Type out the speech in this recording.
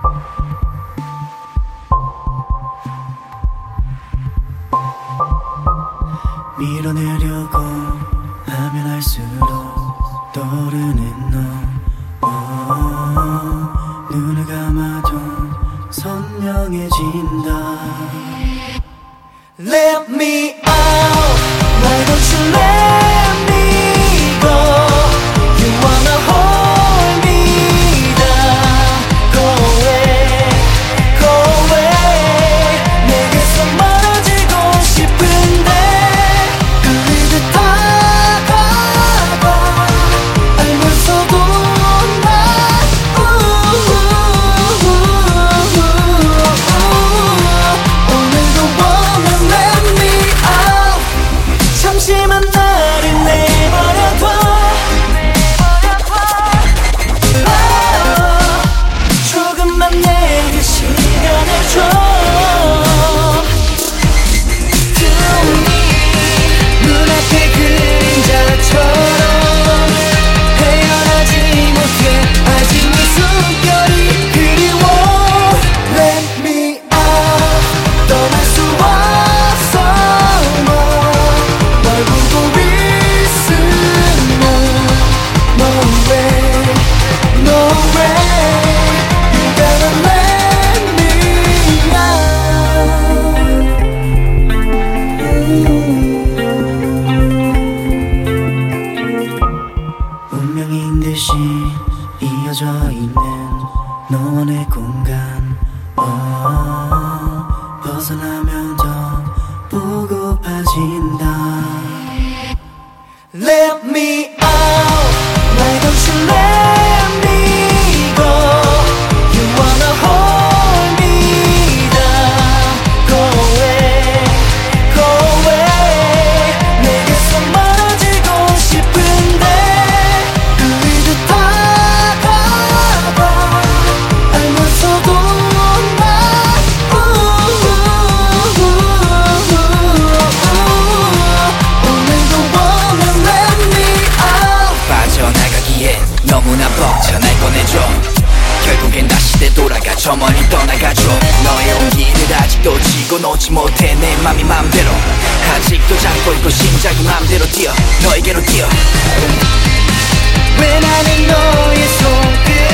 밀어내려고 하면 할수록 떠오르는 너 눈을 감아도 선명해진다. Let me out, why don't you let me go? You wanna hold me down. Go away, go away. 내게서 멀어지고 싶은데 끌리듯 다가가 알면서도 나 오늘도 wanna let me out. 잠시만 나를 내버려둬. 조금만 내게 시간을 줘. 눈앞의 그림자처럼 헤어나지 못해 아직 네 숨결이 그리워. Let me out, 떠날 수 없어. 널 보고 있으면 No way, no way. You gotta let me out. 운명인 듯이 이어져 있는 너와 내 공간. 벗어나면 더 보고파진다. Let me out, why don't you let me go? You wanna hold me down. Go away, go away. 내게서 멀어지고 싶은데 끌리듯 다가가 알면서도 나 오늘도 wanna let me out. 빠져나가기엔 너무나 벅차 날 꺼내줘. 결국엔 다시 되돌아가 저 멀리 떠나가줘. 너의 온기를 아직도 쥐고 놓지 못해 내 맘이 맘대로 아직도 잡고 있고 심장이 맘대로 뛰어 너에게로 뛰어. 왜 나는 너의 손끝